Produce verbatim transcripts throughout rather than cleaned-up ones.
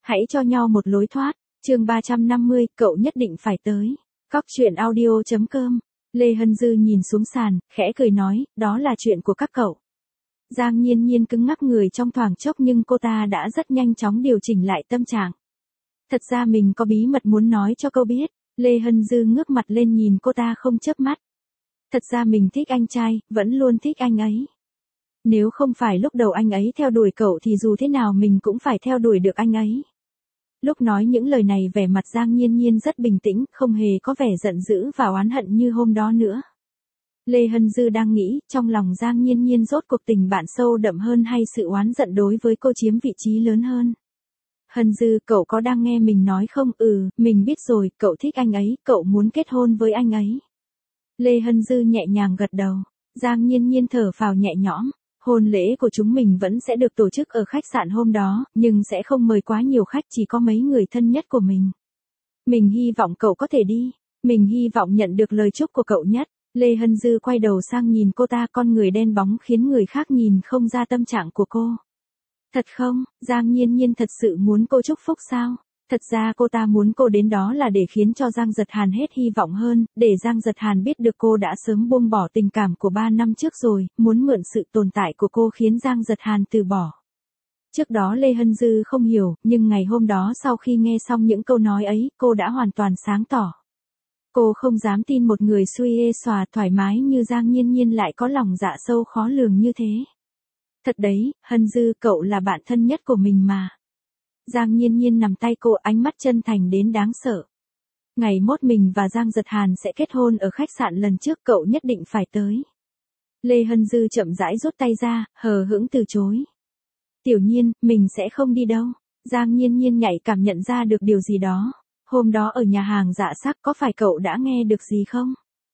Hãy cho nhau một lối thoát. Chương ba trăm năm mươi, cậu nhất định phải tới. Cóc truyện audio chấm com. Lê Hân Dư nhìn xuống sàn, khẽ cười nói, đó là chuyện của các cậu. Giang Nhiên Nhiên cứng ngắc người trong thoáng chốc nhưng cô ta đã rất nhanh chóng điều chỉnh lại tâm trạng. Thật ra mình có bí mật muốn nói cho cậu biết. Lê Hân Dư ngước mặt lên nhìn cô ta không chớp mắt. Thật ra mình thích anh trai, vẫn luôn thích anh ấy. Nếu không phải lúc đầu anh ấy theo đuổi cậu thì dù thế nào mình cũng phải theo đuổi được anh ấy. Lúc nói những lời này vẻ mặt Giang Nhiên Nhiên rất bình tĩnh, không hề có vẻ giận dữ và oán hận như hôm đó nữa. Lê Hân Dư đang nghĩ, trong lòng Giang Nhiên Nhiên rốt cuộc tình bạn sâu đậm hơn hay sự oán giận đối với cô chiếm vị trí lớn hơn. Hân Dư, cậu có đang nghe mình nói không? Ừ, mình biết rồi, cậu thích anh ấy, cậu muốn kết hôn với anh ấy. Lê Hân Dư nhẹ nhàng gật đầu. Giang Nhiên Nhiên thở phào nhẹ nhõm. Hôn lễ của chúng mình vẫn sẽ được tổ chức ở khách sạn hôm đó, nhưng sẽ không mời quá nhiều khách, chỉ có mấy người thân nhất của mình. Mình hy vọng cậu có thể đi. Mình hy vọng nhận được lời chúc của cậu nhất. Lê Hân Dư quay đầu sang nhìn cô ta, con người đen bóng khiến người khác nhìn không ra tâm trạng của cô. Thật không? Giang Nhiên Nhiên thật sự muốn cô chúc phúc sao? Thật ra cô ta muốn cô đến đó là để khiến cho Giang Giật Hàn hết hy vọng hơn, để Giang Giật Hàn biết được cô đã sớm buông bỏ tình cảm của ba năm trước rồi, muốn mượn sự tồn tại của cô khiến Giang Giật Hàn từ bỏ. Trước đó Lê Hân Dư không hiểu, nhưng ngày hôm đó sau khi nghe xong những câu nói ấy, cô đã hoàn toàn sáng tỏ. Cô không dám tin một người xuôi ê xòa thoải mái như Giang Nhiên Nhiên lại có lòng dạ sâu khó lường như thế. Thật đấy, Hân Dư, cậu là bạn thân nhất của mình mà. Giang Nhiên Nhiên nằm tay cô, ánh mắt chân thành đến đáng sợ. Ngày mốt mình và Giang Giật Hàn sẽ kết hôn ở khách sạn lần trước, cậu nhất định phải tới. Lê Hân Dư chậm rãi rút tay ra, hờ hững từ chối. Tiểu Nhiên, mình sẽ không đi đâu. Giang Nhiên Nhiên nhạy cảm nhận ra được điều gì đó. Hôm đó ở nhà hàng Dạ Sắc có phải cậu đã nghe được gì không?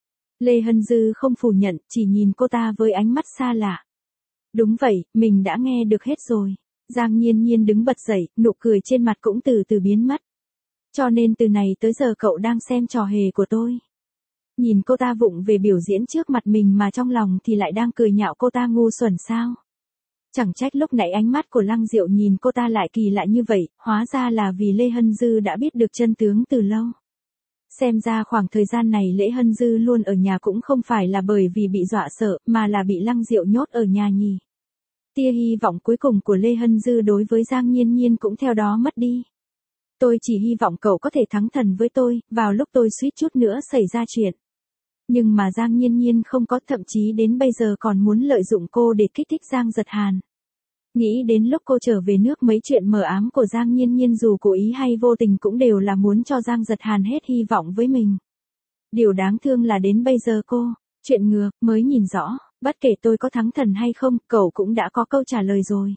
Lê Hân Dư không phủ nhận, chỉ nhìn cô ta với ánh mắt xa lạ. Đúng vậy, mình đã nghe được hết rồi. Giang Nhiên Nhiên đứng bật dậy, nụ cười trên mặt cũng từ từ biến mất. Cho nên từ này tới giờ cậu đang xem trò hề của tôi. Nhìn cô ta vụng về biểu diễn trước mặt mình mà trong lòng thì lại đang cười nhạo cô ta ngu xuẩn sao. Chẳng trách lúc nãy ánh mắt của Lăng Diệu nhìn cô ta lại kỳ lạ như vậy, hóa ra là vì Lê Hân Dư đã biết được chân tướng từ lâu. Xem ra khoảng thời gian này Lê Hân Dư luôn ở nhà cũng không phải là bởi vì bị dọa sợ, mà là bị Lăng Diệu nhốt ở nhà nhỉ. Tia hy vọng cuối cùng của Lê Hân Dư đối với Giang Nhiên Nhiên cũng theo đó mất đi. Tôi chỉ hy vọng cậu có thể thắng thần với tôi, vào lúc tôi suýt chút nữa xảy ra chuyện. Nhưng mà Giang Nhiên Nhiên không có, thậm chí đến bây giờ còn muốn lợi dụng cô để kích thích Giang Giật Hàn. Nghĩ đến lúc cô trở về nước mấy chuyện mờ ám của Giang Nhiên Nhiên dù cố ý hay vô tình cũng đều là muốn cho Giang Giật Hàn hết hy vọng với mình. Điều đáng thương là đến bây giờ cô, chuyện ngược, mới nhìn rõ. Bất kể tôi có thắng thần hay không, cậu cũng đã có câu trả lời rồi.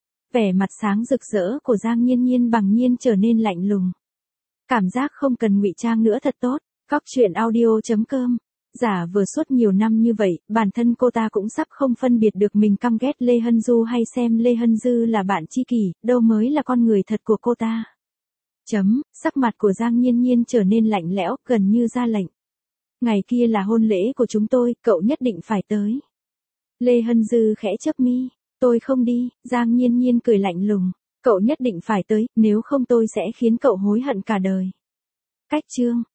Vẻ mặt sáng rực rỡ của Giang Nhiên Nhiên bằng nhiên trở nên lạnh lùng. Cảm giác không cần ngụy trang nữa thật tốt. Cóc truyện audio chấm com. Giả vừa suốt nhiều năm như vậy, bản thân cô ta cũng sắp không phân biệt được mình căm ghét Lê Hân Du hay xem Lê Hân Dư là bạn tri kỷ, đâu mới là con người thật của cô ta. Chấm, sắc mặt của Giang Nhiên Nhiên trở nên lạnh lẽo, gần như ra lệnh. Ngày kia là hôn lễ của chúng tôi, cậu nhất định phải tới. Lê Hân Dư khẽ chớp mi, tôi không đi. Giang Nhiên Nhiên cười lạnh lùng, cậu nhất định phải tới, nếu không tôi sẽ khiến cậu hối hận cả đời. Cách chương